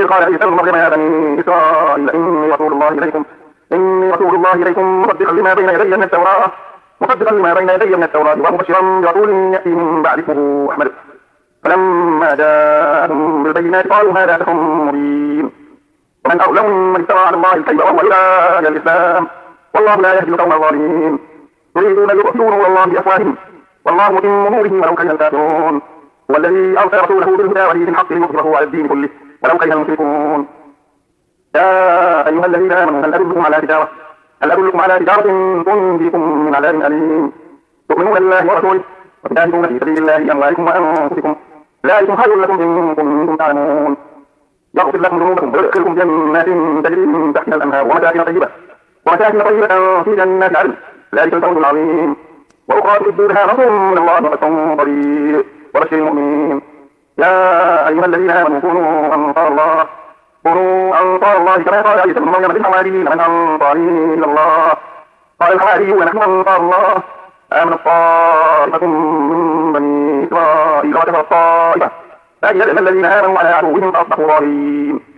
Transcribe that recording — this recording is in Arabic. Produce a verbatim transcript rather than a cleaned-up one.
وإذ قال عيسى ابن مريم يا بني إسرائيل إني رسول الله إليكم إني رسول الله إليكم مصدقا لما بين يدي من التوراة مصدقا لما بين يدي من التوراة ومبشرا برسول يأتي من بعد اسمه أحمد فلما جاءهم بالبينات قالوا هذا سحر مبين ومن أظلم ممن افترى على الله الكذب وهو يدعى إلى الإسلام والله لا يهدي القوم الظالمين يريدون أن يطفئوا نور الله بأفواههم والله متم نوره ولو كره الكافرون هو الذي أرسل رسوله بالهدى ودين الحق ليظهره على الدين كله ولو كره المشركون يا أيها الذين آمنوا هل أدلكم على تجارة هل أدلكم على تجارة تنجيكم من عذاب أليم تؤمنون بالله ورسوله وتجاهدون في سبيل الله بأموالكم وأنفسكم ذلكم خير لكم إن كنتم تعلمون يغفر لكم ذنوبكم ويدخلكم جنات تجري من تحتها الأنهار ومساكن طيبة ومساكن طيبة في جنات عدن ذلك الفوز العظيم وأخرى تحبونها نصر من الله وفتح قريب وبشر المؤمنين يا أيها الذين آمنوا كونوا أنصار الله كونوا أنصار الله كما قال عيسى ابن مريم للحواريين من أنصاري إلى الله قال الحواريون نحن أنصار الله آمنت طائفة من بني إسرائيل وكفرت طائفة فأيدنا الذين آمنوا على عدوهم فأصبحوا ظاهرين